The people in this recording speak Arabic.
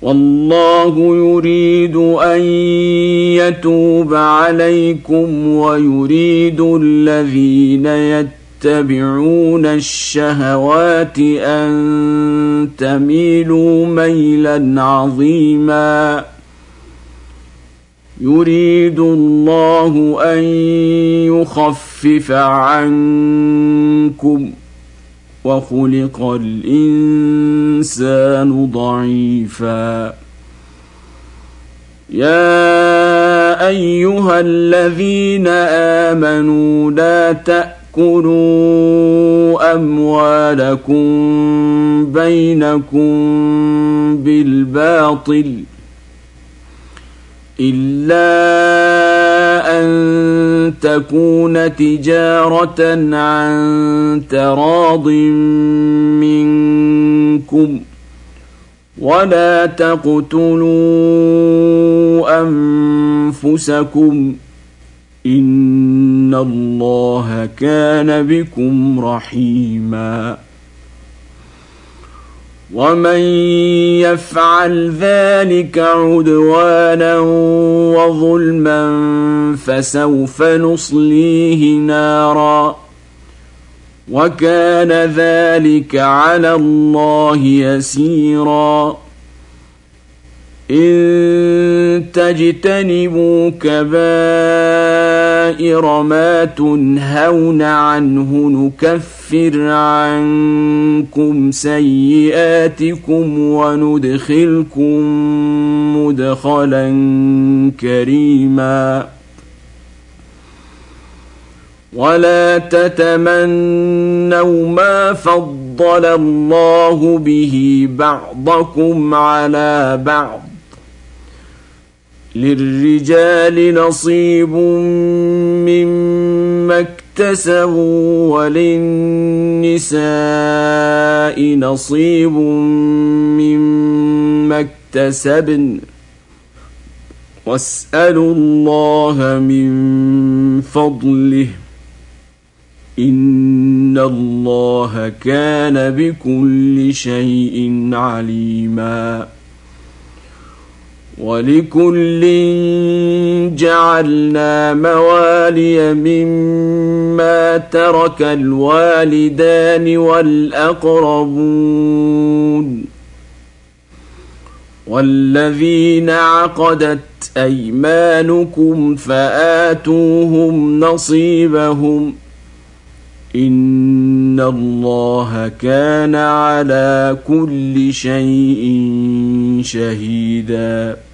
والله يريد أن يتوب عليكم ويريد الذين يتبعون الشهوات أن تميلوا ميلا عظيما يريد الله أن يخفف عنكم وخلق الإنسان ضعيفا يا أيها الذين آمنوا لا تأكلوا أموالكم بينكم بالباطل إلا أن تكون تجارة عن تراض منكم ولا تقتلوا أنفسكم إن الله كان بكم رحيما ومن يفعل ذلك عدوانا وظلما فسوف نصليه نارا وكان ذلك على الله يسيرا إن تجتنبوا كبائر ما تنهون عنه نكفر عنكم سيئاتكم وندخلكم مدخلا كريما ولا تتمنوا ما فضل الله به بعضكم على بعض للرجال نصيب مما اكتسبوا وللنساء نصيب مما اكتسبن واسألوا الله من فضله إن الله كان بكل شيء عليما ولكل جعلنا موالي مما ترك الوالدان والأقربون والذين عقدت أيمانكم فآتوهم نصيبهم إن الله كان على كل شيء شهيدا